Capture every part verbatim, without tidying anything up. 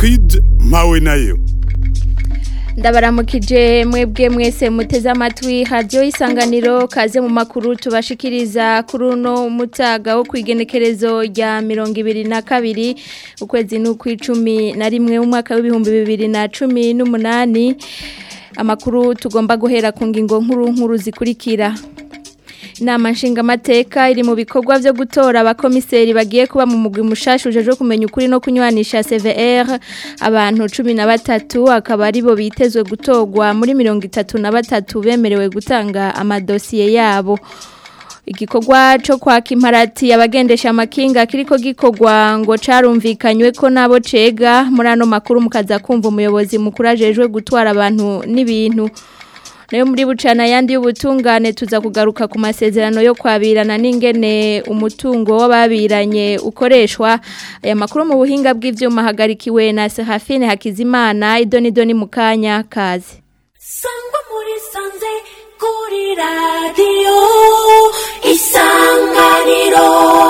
Egide mpawe nayo. Ndabaramukije mwebwe mwese muteze amatwi radio isanganiro kaze mu makuru tubashikiriza kuri uno mutaga wo kwigenekerezo rya mirongo ibiri na kabiri ukwezi n'ukwicumi na rimwe mu mwaka w'ibihumbi bibiri na cumi n'umunani. Amakuru tugomba guhera ku ngingo nkuru nkuru zikurikira. Inama nshingamateka iri mu bikorwa byo gutora abakomiseri bagiye kuba mu mugwi mushasha ujeje kumenya ukuri no kunywanisha C V R abantu cumi na batatu akaba ari bo bitezwe gutorwa muri mirongo itatu na batatu bemerewe gutanga amadosiye yabo. Igikorwa cyo kwaka imparati abagendesha amakinga kiriko gikorwa ngo carumvikanywe ko nabo cega muri ano makuru mukaza kumva umuyobozi mukuru ajejwe gutwara abantu n'ibintu. Nayo muri bucana yandi y'ubutungane tuza kugaruka ku masezerano yo kwabirana n'ingene umutungo w'ababiranye ukoreshwa. Aya makuru mu buhinga bw'ivyuma hagarikiwe na Serafine Hakizimana idoni doni mukanya kazi. Sangwa muri sanze kuri radio Isanganiro.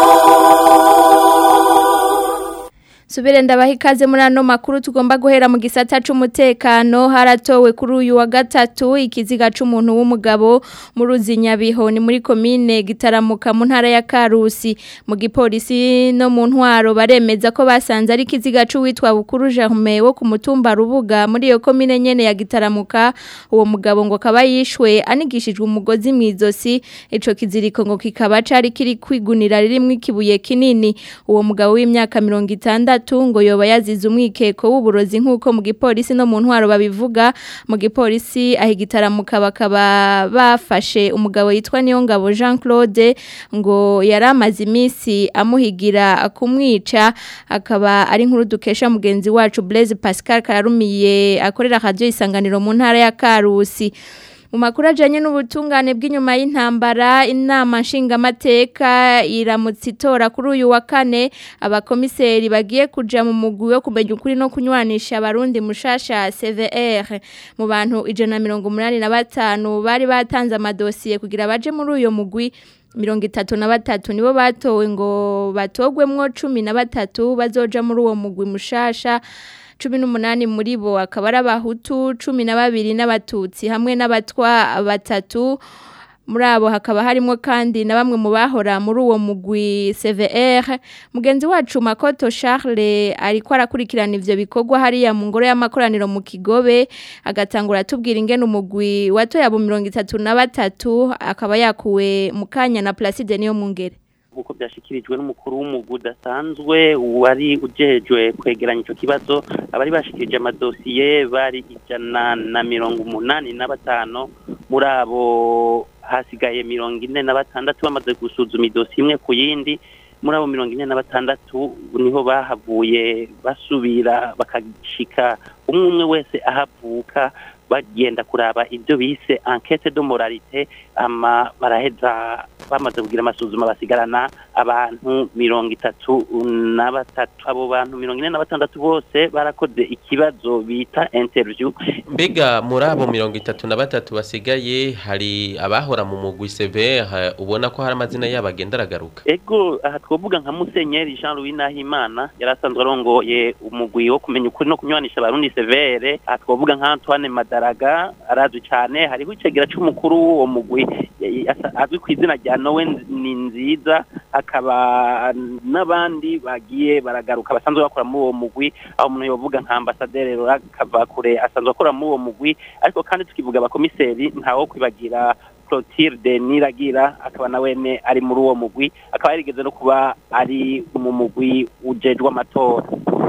Subire ndabaha ikaze muri ano makuru tugomba guhera mu gisata c'umutekano. Haratowe kuri uyu wa gatatu ikiziga c'umuntu w'umugabo mu Ruzinyabiho ni muri komine Gitaramuka mu ntara ya Karusi. Mu gipolisi no mu ntwaro baremeza ko basanze ari ikiziga c'uwitwa Bukuru Germain wo ku mutumba Rubuga muri iyo komine nyene ya Gitaramuka. Uwo mugabo ngo kaba yishwe anigishijwe umugozi mwizosi, ico kiziriko ngo kikaba cari kiri kwigunira rimwe ikibuye kinini. Uwo mugabo w'imyaka mirongo itandatu ngo yoba yazize umwikeko w'uburozi nk'uko mu gipolisi no mu ntwaro babivuga. Mu gipolisi ahigitaramuka bakaba bafashe umugabo yitwa Niyongabo Jean Claude ngo yaramaze iminsi amuhigira kumwica. Akaba ari nkuru dukesha mugenzi wacu Blaise Pascal Kararumiye akorera radio Isanganiro mu ntara ya Karusi. Mu makuru ajanye n'ubutungane bw'inyuma y'intambara, inama nshingamateka iramutse itora kuri uyu wa kane abakomiseri bagiye kuja mu mugwi wo kumenya ukuri no kunywanisha abarundi mushasha C V R. Mu bantu ijana na mirongo umunani na batanu bari batanze amadosiye kugira baje muri uyo mugwi, mirongo itatu na batatu nibo batowe ngo batogwemwo cumi na batatu bazoja muri uwo mugwi mushasha. Cumi n'umunani muri bo akaba ari abahutu, cumi na babiri n'abatutsi hamwe n'abatwa batatu. Muri abo hakaba harimo kandi na bamwe mu bahora muri uwo mugwi C V R. Mugenzi wacu Makoto Charles ariko arakurikirana ivyo bikorwa hariya mu ngoro y'amakoraniro mu Kigobe, agatangura tubwira ingene umugwi watoye abo mirongo itatu na batatu akaba yakuwe mu kanya na Placide niyo mungere. Uko byashikirijwe n'umukuru w'umugwi udasanzwe wari ujejwe kwegeranya ico kibazo, abari bashikirije amadosiye bari ijana na mirongo umunani na batanu. Muri abo hasigaye mirongo ine na batandatu bamaze gusuzuma idosiye imwe ku yindi. Muri abo mirongo ine na batandatu niho bahavuye basubira bakashika umwe umwe wese ahavuka bagenda kuraba ibyo bise enquête de moralité, ama baraheza bamaze kugira amasuzuma basigarana abantu mirongo itatu na batatu. Abo bantu mirongo ine na batandatu bose barakoze ikibazo bita interview. Mbega muri abo mirongo itatu na batatu basigaye hari abahora mu mugwi C V R ubona ko hari amazina yabo agenda aragaruka? Ego aha twovuga nka Musenyeri Jean Louis Nahimana yarasanzwe arongoye umugwi wo kumenya ukuri no kunywanisha abarundi C V R. Aha twovuga nka Antoine Madaraga arazwi cyane, hariho icegera c'umukuru w'uwo mugwi azwi ku izina rya Nowe Ninziza. Akaba n'abandi bagiye baragaruka basanzwe bakora muri uwo mugwi, aho umuntu yovuga nka Ambassadeur Laurent Kavakure asanzwe akora muri uwo mugwi. Ariko kandi tukivuga abakomiseri ntawo kwibagira Clotilde Niragira, akaba nawene ari muri uwo mugwi, akaba yarigeze no kuba ari mu mugwi ujejwe amatora.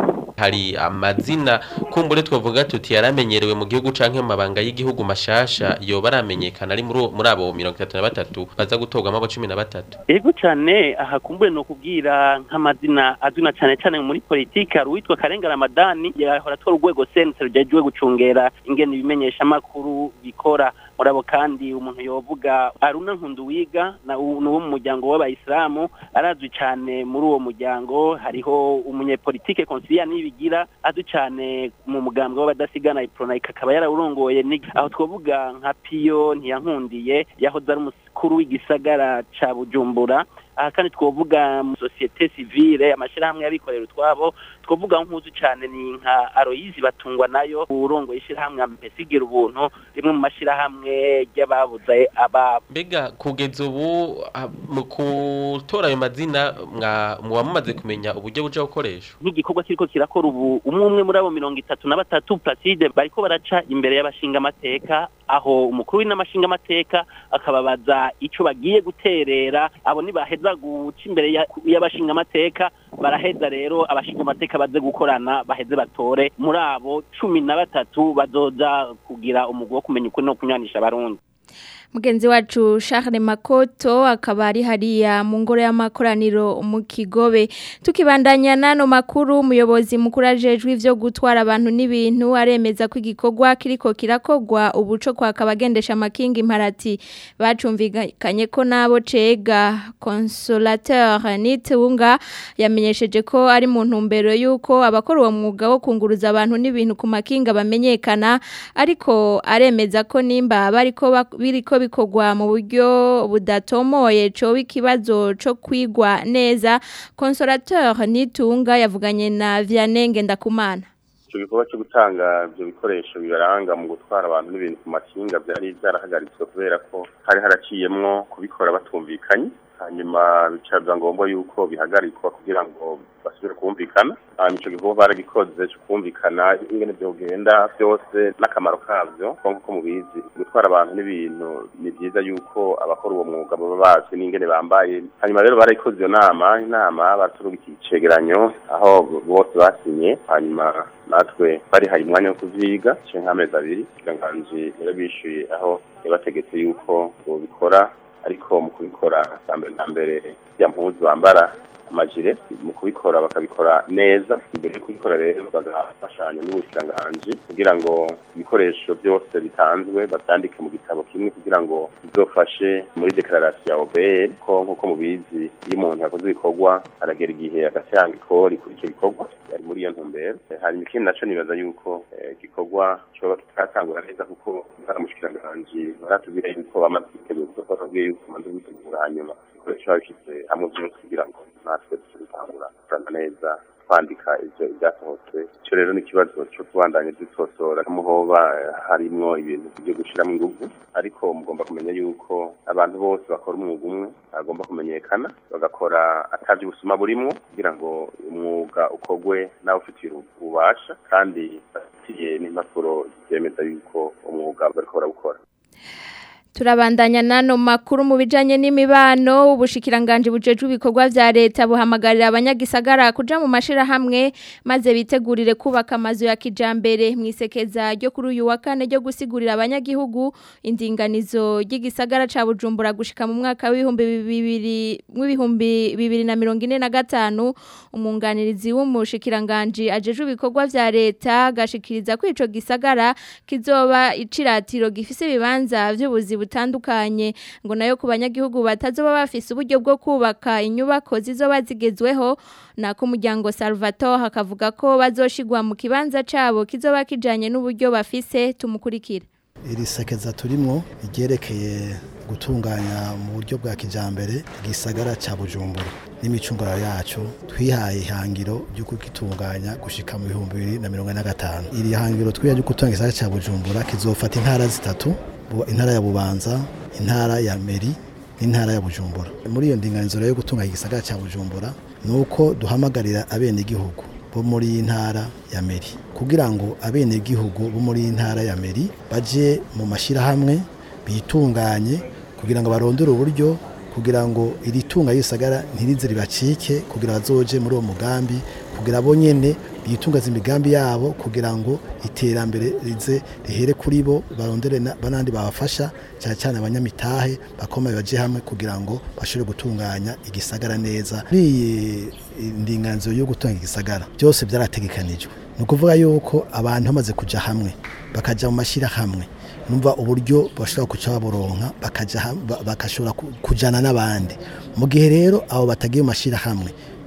Hari amazina kumbure twavuga tuti yaramenyerewe mu gihugu canke mu mabanga y'igihugu mashasha yo baramenyekana ari muri muri abo mirongo itatu na batatu baza gutorwamo abo cumi na batatu. Ego cyane aha kumbure no kubwira nk'amazina azuna cyane cyane muri politique. Hari uwitwa Karenga Ramadani yahora atora urwego sense rujejwe gucungera ingene ibimenyesha makuru bikora. Muri abo kandi umuntu yovuga Aruna Nkunduwiga na uwo mu muryango w'abayisilamu arazwi cyane muri uwo muryango. Hariho umunyepolitike Consilia Nibigira azwi cyane mu mugambwe w'abadasigana Iprona, akaba yarawurongoye. Aho twovuga nka Pio Ntiyankundiye yahoze ari mukuru w'igisagara ca Bujumbura. Aha kandi twovuga mu societe civile amashirahamwe y'abikorera utwabo, twovuga nkuzu cyane ni nka Aloyizi Batungwa nayo urongo ishirahamwe amesigira ubuntu rimwe mu mashirahamwe y'ababuze aba. Mbega kugeza ubu mu kutora ayo mazina mwa mumaze kumenya uburyo buja gukoresha nk'igikorwa kiriko kirakora ubu umwe muri abo mirongo itatu na batatu Placide bariko baraca imbere y'abashinga amateka, aho umukuru w'inamashinga amateka akababaza ico bagiye guterera. Abo ni baheza guca imbere y'abashinga amateka, baraheza rero abashinga amateka baze gukorana baheze batore muri abo cumi na batatu bazoza kugira umugwi wo kumenya ukuri no kunyanisha abarundi. Mugenzi wacu Charles Makoto akaba ari hariya mu ngoro y'amakoraniro mu Kigobe. Tukibandanya nano makuru, umuyobozi mukuru ajejwe ivyo gutwara abantu n'ibintu aremeza ko igikorwa kiriko kirakogwa ubuco kwa kabagendesha amakinga imparati bacumvikanye ko nabo cega. Consolateur Nitunga yamenyesheje ko ari mu ntumbero yuko abakora uwo mwuga wo kunguruza abantu n'ibintu ku makinga bamenyekana, ariko aremeza ko nimba bariko biriko bikogwa mu buryo budatomoye co ikibazo co kwigwa neza. Consolateur Nitunga yavuganye na Vianenge Ndakumana. Ico gikorwa cyo gutanga ibyo bikoresho bibaranga mu gutwara abantu n'ibintu ku makinga byari byarahagaritswe kubera ko hari haraciyemwo kubikora batumvikanye, hanyuma bicaza ngombwa yuko bihagarikwa kugira ngo basubire kumvikana. Hanyuma ico gikorwa baragikoze cyo kumvikana ingene byogenda byose n'akamaro kavyo. Nkuko mubizi gutwara abantu n'ibintu ni byiza yuko abakora uwo mwuga baba bazi n'ingene bambaye. Hanyuma rero barayikoze iyo nama inama baturugikiye icegeranyo aho bose basinye, hanyuma natwe bari hari umwanya wo kuvyiga cyo nk'amezi abiri kiranganje rero bishuye aho yabategetse yuko bobikora, ariko mu kubikora mbere na mbere ya mpuzu bambara amajire mu kubikora bakabikora neza. Imbere yo kubikora rero bagafashanya n'ubushinganje kugira ngo ibikoresho byose bitanzwe batandike mu gitabo kimwe kugira ngo bizofashe muri declaration ya O B R ko nkuko mubizi iyo umuntu yakoze ibikorwa aragera igihe agatanga ikori kuri icyo gikorwa. Yari muri iyo ntumbero. Hanyuma ikindi naco nibaza yuko igikorwa cyo twatangura neza kuko baramushikiranganje baratubwira yuko bamaze kwitegura gufata yuko bamaze kwitegura, hanyuma ikoresho babishyize hamwe byose kugira ngo natwe dutangura kurana neza kwandika ivyo ibyasohotse. Ico rero ni ikibazo cyo kubandanya dutosora muhoba harimwo ibintu byo gushiramo ingufu, ariko mugomba kumenya yuko abantu bose bakora umwuga umwe agomba kumenyekana bagakora atavye ubusuma burimwo kugira ngo umwuga ukogwe nawe ufitiye ububasha kandi bafitiye n'impapuro zemeza yuko umwuga bariko barawukora. Turabandanya nano makuru mu bijanye n'imibano. Ubushikiranganje bujejwe ibikorwa vya leta buhamagarira abanyagisagara kuja mu mashira hamwe maze bitegurire kubaka amazu ya kijambere. Mwisekeza ryo kuri uyu wa kane ryo gusigurira abanyagihugu indinganizo y'igisagara ca Bujumbura gushika mu mwaka w'ibihumbi bibiri w'ibihumbi bibiri na mirongo ine na gatanu, umunganirizi w'umushikiranganje ajejwe ibikorwa vya leta gashikiriza ko ico gisagara kizoba iciratiro gifise ibibanza vy'ubuzi butandukanye, ngo nayo ku banyagihugu batazoba bafise uburyo bwo kubaka inyubako zizoba zigezweho. Nako umuryango Salvatore hakavuga ko bazoshigwa mu kibanza cabo kizoba kijanye n'uburyo bafise. Tumukurikira. Iri sekeza turimwo igerekeye gutunganya mu buryo bwa kijambere igisagara ca Bujumbura n'imicungura yacu, twihaye ihangiro ryo kugitunganya gushika mu bihumbi bibiri na mirongo ine na gatanu. Iri hangiro twihaye ryo gutunganya igisagara ca Bujumbura kizofata intara zitatu: intara ya Bubanza, intara ya Meri n'intara ya Bujumbura. Muri iyo ndinganizo yo gutunganya igisagara ca Bujumbura nuko duhamagarira abene igihugu bo muri intara ya Meri kugira ngo abene igihugu bo muri intara ya Meri baje mu mashira hamwe bitunganye kugira ngo barondere uburyo kugira ngo iri tunga y'isagara ntirize ribacike, kugira bazoje muri uwo mugambi, kugira bo nyene bitungaza imigambi yabo kugira ngo iterambere rize rihere kuri bo, barondere banandi babafasha cyane cyane abanyamitahe bakomeye baje hamwe kugira ngo bashobore gutunganya igisagara neza. Iyi ndinganzo yo gutunganya igisagara byose byarategekanijwe, no kuvuga yuko abantu bamaze kuja hamwe bakaja mu mashira hamwe, numva uburyo bashobora kuca baboronka bakaja bakashobora kujana n'abandi. Mu gihe rero abo batagiye mu mashira hamwe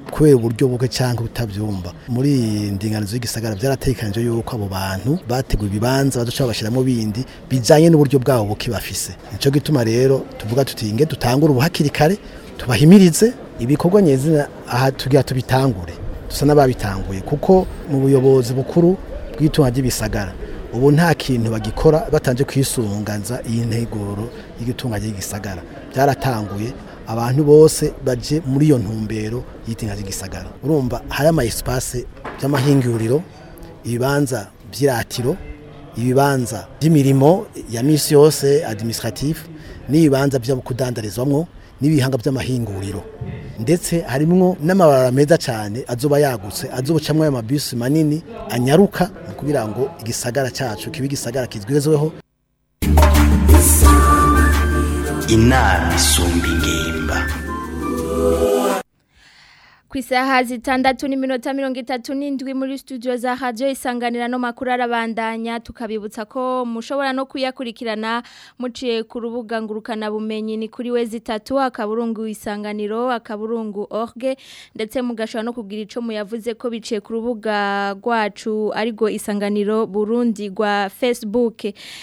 kubera uburyo buke cyangwa utabyumva muri indinganizo y'igisagara byaratekanije yuko abo bantu bateguye ibibanza baduca babashiramo bindi bijanye n'uburyo bwabo buke bafise nico gituma rero tuvuga tutinge dutangura ubuhakiri kare tubahimirize ibikorwa nyezina aha tugira tubitangure dusa n'ababitanguye kuko mu buyobozi bukuru bw'itunga ry'ibisagara ubu nta kintu bagikora batanje kwisunganza iyi nteguro y'igitunga ry'igisagara byaratanguye abantu bose baje muri iyo ntumbero yitinga ry'igisagara urumva hari ama espace by'amahinguriro ibibanza by'iratiro ibibanza by'imirimo ya misi yose administratif n'ibibanza byo kudandarizwamwo n'ibihanga by'amahinguriro ndetse harimwo n'amabarara meza cyane azoba yagutse azobocamwe ya mabisi manini anyaruka kugira ngo igisagara cyacu kibe igisagara kizwizweho. Inama isumba ingimba. Kwisaha zitandatu n'iminota mirongo itatu n'indwi muri studio za radio Isanganiro no makuru arabandanya tukabibutsa ko mushobora no kuyakurikirana muciye ku rubuga ngurukana bumenyi ni kuri wezi itatu akaburungu Isanganiro akaburungu org ndetse mugashobora no kugira ico muyavuze ko biciye ku rubuga rwacu arigo Isanganiro Burundi rwa Facebook.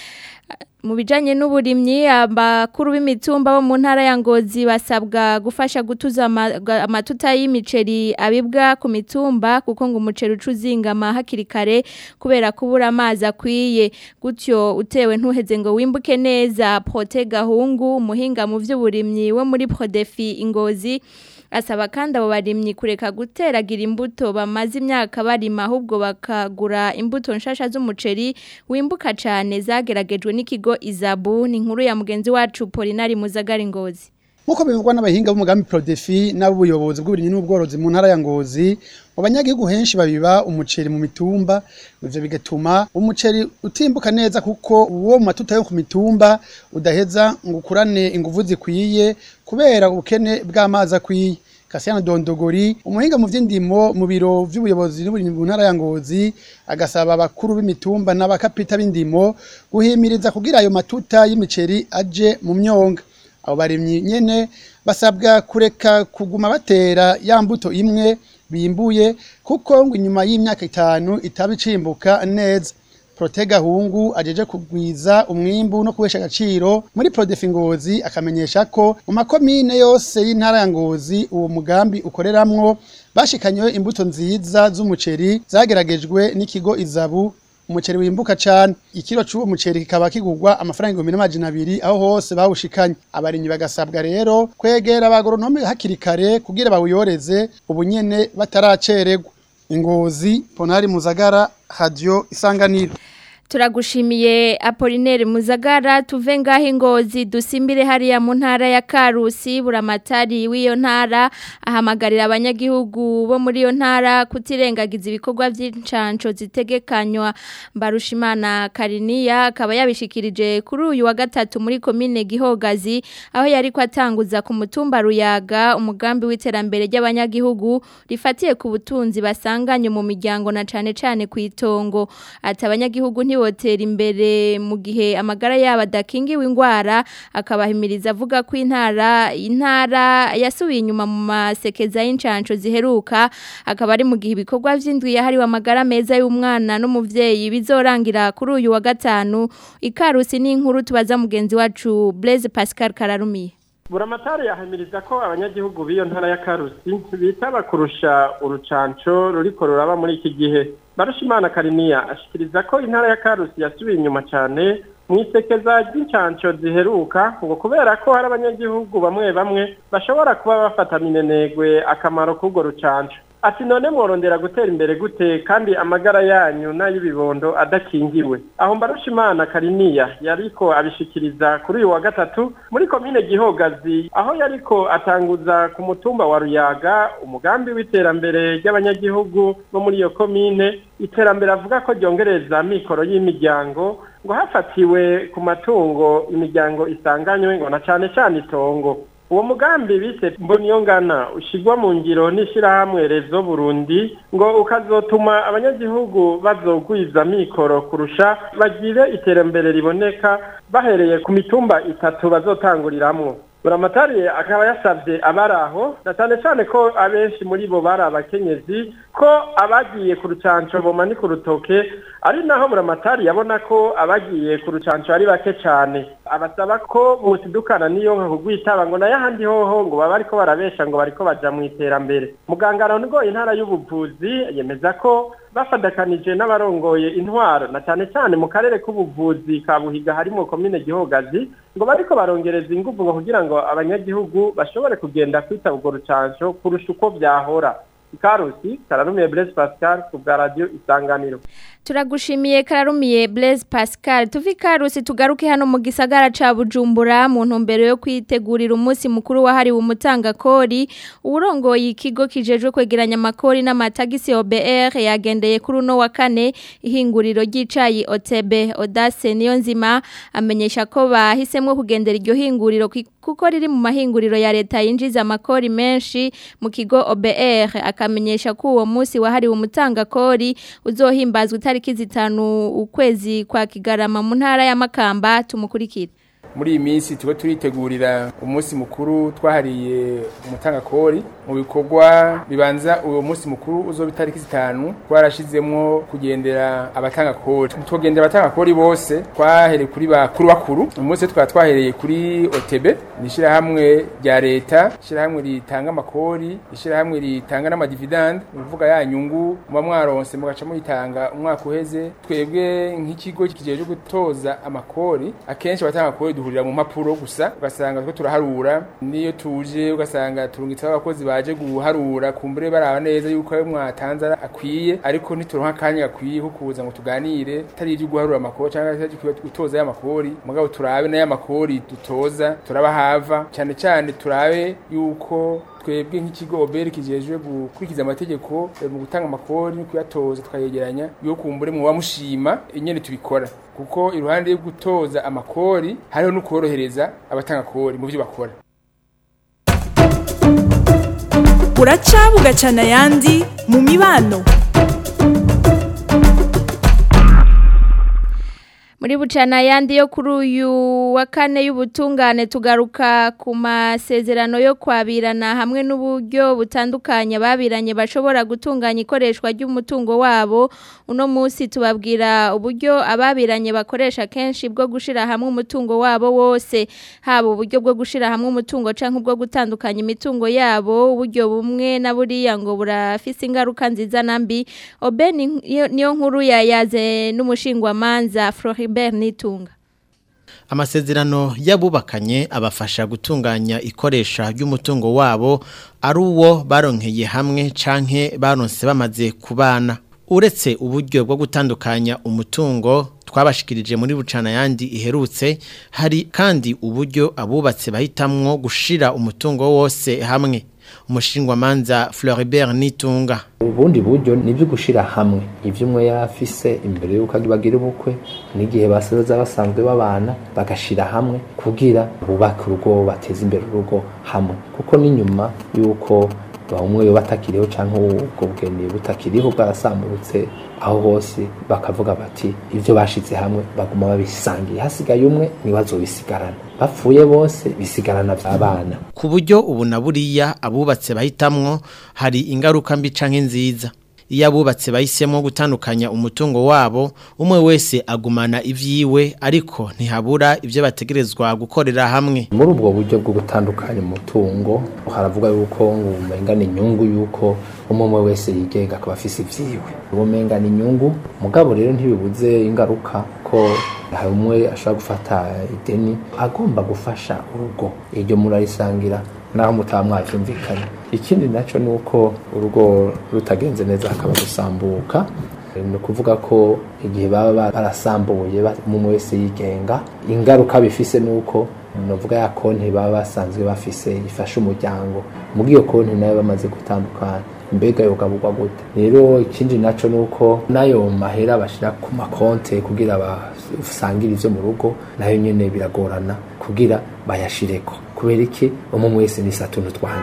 Mu bijanye n'uburimyi abakuru b'imitumba bo mu ntara ya Ngozi basabwa gufasha gutuza amatuta y'imiceri abibwa ku mitumba kuko ngo umuceri ucuzingama hakiri kare kubera kubura amazi akwiye gutyo utewe ntuheze ngo wimbuke neza. Prote Gahungu umuhinga mu vy'uburimyi we muri Prodefi Ingozi asaba kandi abo barimyi kureka guteragira imbuto bamaze imyaka barima ahubwo bakagura imbuto nshasha z'umuceri wimbuka cyane zageragejwe n'ikigo Izabu. Ni inkuru ya mugenzi wacu Polinari Muzagari Ngozi. Muko bivugwa n'abahinga b'umugambi Prodefi n'abuyobozi bw'uburimyi n'ubworozi mu ntara ya Ngozi abanyagihugu henshi babiba umuceri mu mitumba ivyo bigatuma umuceri utimbuka neza kuko uwo matuta yo ku mitumba udaheza ngo ukurane inguvu zikwiye kubera ubukene bw'amazi akwiye. Kasiyana Dondogori umuhinga mu vy'indimo mu biro vy'ubuyobozi n'uburimyi mu ntara ya Ngozi agasaba abakuru b'imitumba n'abakapita b'indimo guhimiriza kugira ayo matuta y'imiceri aje mu myonga. Abo barimyi nyene basabwa kureka kuguma batera ya mbuto imwe bimbuye kuko ngo inyuma y'imyaka itanu itabicimbuka neza. Prote Gahungu ajeje kugwiza umwimbu no kubesha agaciro muri Prodefi Ngozi akamenyesha ko mu makomine yose y'intara ya Ngozi uwo mugambi ukoreramwo bashikanywe imbuto nziza z'umuceri zageragejwe n'ikigo Izabu. Umuceri wimbuka cyane ikiro cy'uwo muceri kikaba kigurwa amafaranga ibihumbi n'amajana abiri aho hose bawushikanye. Abarinyi bagasabwa rero kwegera abagoronome hakiri kare kugira bawuyoreze ubunyene bataracererwa. Ingozi Ponari Muzagara Radio Isanganiro. Turagushimiye Apollinaire Muzagara tuve ngaho Ngozi dusimbire hariya mu ntara ya Karusi buramatari w'iyo ntara ahamagarira abanyagihugu bo muri iyo ntara kutirengagiza ibikorwa by'incanco zitegekanywa. Mbarushimana Kariniya akaba yabishikirije kuri uyu wa gatatu muri komine Gihogazi aho yari kwatanguza ku mutumba Ruyaga umugambi w'iterambere ry'abanyagihugu rifatiye ku butunzi basanganye mu miryango na cane cane ku itongo. Ati abanyagihugu wotera imbere mu gihe amagara yabo adakingiwe ingwara akabahimiriza avuga ko intara intara yasubiye inyuma mu masekeza y'incanco ziheruka akaba ari mu gihe ibikorwa vy'indwi yahariwe amagara meza y'umwana n'umuvyeyi bizorangira kuri uyu wa gatanu. Ikarusi n'inkuru tubaza mugenzi wacu Blaise Pascal Kararumiye. Buramatari yahimiriza ko abanyagihugu b'iyo ntara ya Karusi bitaba kurusha urucanco ruriko ruraba muri iki gihe. Barushimana Kariniya ashikiriza ko intara ya Karusi yasubiye inyuma cyane mu isekeza ry'incanco ziheruka ngo kubera ko hari abanyagihugu bamwe bamwe bashobora kuba bafata minenegwe akamaro k'ugo rucanco. Ati none mworondera gutera imbere gute kandi amagara yanyu n'ay'ibibondo adakingiwe. Aho Mbarushimana Kariniya yariko abishikiriza kuri uyu wa gatatu muri komine Gihogazi aho yariko atanguza ku mutumba wa Ruyaga umugambi w'iterambere ry'abanyagihugu bo muri iyo komine, iterambere avuga ko ryongereza mikoro y'imiryango ngo hafatiwe ku matungo imiryango isanganywe ngo na cane cane itongo. Uwo mugambi bise Mboniyongana ushigwa mu ngiro n'ishirahamwe Rezo Burundi ngo ukazotuma abanyagihugu bazogwiza mikoro kurusha bagire iterambere riboneka bahereye ku mitumba itatu bazotanguriramwo. buramatari akaba yasabye abaraho na cyane cyane ko abenshi muri bo bari abakenyezi ko abagiye ku rucanco bomanika urutoke ari naho buramatari yabona ko abagiye ku rucanco ari bake cyane abasaba ko mutidukana niyo nka kugwitaba ngo nayo ahandi hoho ngo baba ariko barabesha ngo bariko baja mu iterambere muganga Rongo intara y'ubuvuzi yemeza ko bafadakanije n'abarongoye intwaro na cyane cyane mu karere k'ubuvuzi ka Buhiga harimo komine Gihogazi ngo bariko barongereza ingufu ngo kugira ngo abanyagihugu bashobore kugenda kwita ubwo rucanco kurusha uko byahora Karusi Kararumiye Blaise Pascal ku bwa radio Isanganiro. Turagushimiye Kararumiye Blaise Pascal. Tuvi Karusi tugaruke hano mu gisagara ca Bujumbura mu ntumbero yo kwitegurira umunsi mukuru wahariwe umutanga kori. Urongoye ikigo kijejwe kwegeranya amakori n'amatagisi O B R yagendeye kuri uno wa kane ihinguriro ry'icayi O T B Audace Niyonzima amenyesha ko bahisemwe kugendera iryo hinguriro kuko riri mu mahinguriro ya leta yinjiza amakori menshi mu kigo O B R akamenyesha ko uwo munsi wahariwe umutanga kori uzohimbazwa itariki zitanu ukwezi kwa Kigarama mu ntara ya Makamba tumukurikira. Muri iyi minsi tuba turitegurira umunsi mukuru twahariye umutanga kori mu bikorwa bibanza uwo munsi mukuru uzoba itariki zitanu twarashizemwo kugendera abatanga kori tugendera abatanga kori bose twahereye kuri bakuru bakuru umunsi twaba twahereye kuri O T B nishira hamwe rya leta shira hamwe ritanga amakori ishira hamwe ritanga n'amadividend uvuga ya nyungu mu mwaronse mugaca muyitanga umwaka uheze twebwe nk'ikigo kijeje gutoza amakori akenshi abatanga kori duhurira mu mpapuro gusa ugasanga twe turaharura niyo tuje ugasanga turungitse abakozi baje guharura kumbure baraba neza yuko ayo mwatanze akwiye ariko nituronka kanya akwiye ko kuza ngo tuganire tari ibyo guharura amakori cyangwa gutoza y'amakori mugabo turabe na y'amakori dutoza turabahava cyane cyane turabe yuko twebwe nk'ikigo O B R kijejwe gukurikiza amategeko mu gutanga amakori no kuyatoza twayegeranya yo kumbure mu bamushima inyene tubikora kuko iruhande yo gutoza amakori hariho no korohereza abatanga kori mu byo bakora. Uraca bugacana yandi mu mibano. Muri bucana yandi yo kuri uyu wa kane y'ubutungane tugaruka ku masezerano yo kwabirana hamwe n'uburyo butandukanye babiranye bashobora gutunganya ikoreshwa ry'umutungo wabo uno munsi tubabwira uburyo ababiranye bakoresha kenshi bwo gushira hamwe umutungo wabo wose haba uburyo bwo gushira hamwe umutungo canke ubwo gutandukanya imitungo yabo uburyo bumwe na buriya ngo burafise ingaruka nziza nambi Obe niyo nkuru yayaze n'umushingwa manza Floribert Nitunga. Amasezerano y'abubakanye abafasha gutunganya ikoresha ry'umutungo wabo ari uwo baronkeye hamwe canke baronse bamaze kubana uretse uburyo bwo gutandukanya umutungo twabashikirije muri bucana yandi iherutse hari kandi uburyo abubatse bahitamwo gushira umutungo wose hamwe umushingwa manza Floribert Nitunga. Ubundi buryo nibyo gushira hamwe ivyo umwe yafise imbere yuko bagira ubukwe n'igihe basoza basanzwe babana bagashira hamwe kugira bubaka urugo bateze imbere urugo hamwe kuko n'inyuma yuko bamwe batakiriho canke ubwo bwene butakiriho bwarasamburutse aho hose bakavuga bati ivyo bashize hamwe baguma babisangiye hasigaye umwe nibazobisigarana bapfuye bose bisigarana abana ku buryo ubu na buriya abubatse bahitamwo hari ingaruka mbi canke nziza iyo abubatse bahisemo gutandukanya umutungo wabo umwe wese agumana ivyiwe ariko ntihabura ivyo bategerezwa gukorera hamwe muri ubwo buryo bwo gutandukanya umutungo haravuga yuko umengana inyungu yuko umwe wese yigenga akaba afise ivyiwe umengana inyungu mugabo rero ntibibuze ingaruka ko hari umwe ashobora gufata ideni agomba gufasha urugo iryo murarisangira naho mutamwavyumvikanye ikindi naco nuko urugo rutagenze neza akaba gusambuka no kuvuga ko igihe baba barasambuye umwe wese yigenga ingaruka bifise nuko novuga ya konti baba basanzwe bafise ifasha umuryango muri iyo konti nayo bamaze gutandukana mbega yogaburwa gute rero ikindi naco nuko nayo mahera bashira ku makonte kugira basangira ivyo mu rugo nayo nyene biragorana kugira bayashireko kubera iki umwe wese ni satuntu twanje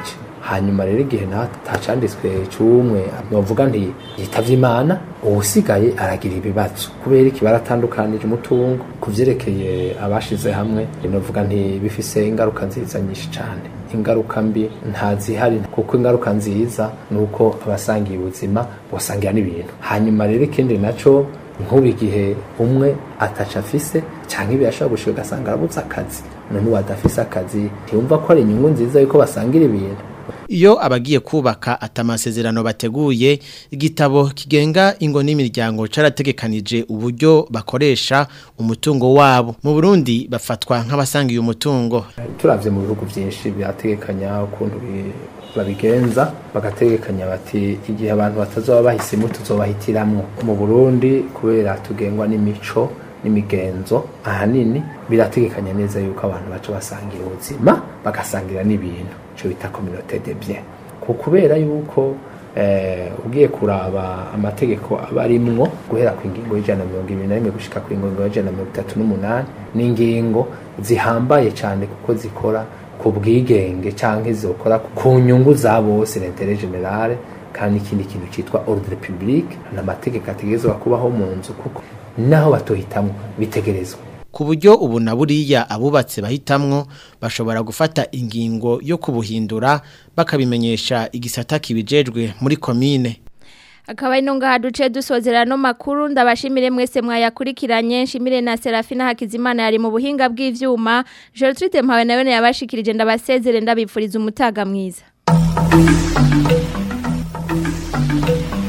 hanyuma rero igihe ntacanditswe cyumwe bavuga nti yitavye Imana usigaye aragira ibibazo kubera iki baratandukanije umutungo kuvyerekeye abashize hamwe novuga nti bifise ingaruka nziza nyinshi cyane ingaruka mbi ntazihari kuko ingaruka nziza nuko abasangiye ubuzima bosangira n'ibintu hanyuma rero ikindi naco nk'ubu igihe umwe ataca afise cyangwa ibi yashobora gushika gasanga arabutse akazi none wadafise akazi ntiyumva ko ari inyungu nziza yuko basangira ibintu iyo abagiye kubaka atamasezerano bateguye igitabo kigenga ingo n'imiryango carategekanije uburyo bakoresha umutungo wabo mu Burundi bafatwa nk'abasangiye umutungo turavye mu bihugu byinshi byategekanya ukuntu babigenza bagategekanya bati igihe abantu batazoba bahisemo tuzobahitiramwo mu Burundi kubera tugengwa n'imico n'imigenzo ahanini birategekanya neza yuko abantu baca basangira ubuzima bagasangira n'ibintu cyo bita communauté de bien kubera yuko eh ugiye kuraba amategeko abarimwo guhera ku ingingo y'ijana na mirongo ibiri na rimwe gushika ku ingingo y'ijana na mirongo itatu n'umunani n'ingingo zihambaye cyane kuko zikora ku bwigenge canke zokora ku nyungu za bose l'intérêt général kandi ikindi kintu citwa ordre public n'amategeko ategezwa kubaho mu nzu kuko naho batohitamwe bitegerezwa ku buryo ubu na buriya abubatse bahitamwo bashobora gufata ingingo yo kubuhindura bakabimenyesha igisata kibijejwe muri komine akaba ino ngaha duce dusozera no makuru ndabashimire mwese mwayakurikiranye nshimire na Serafina Hakizimana yari mu buhinga bw'ivyuma Gertrude Mpawe nawe yabashikirije ndabasezere ndabipfuriza umutaga mwiza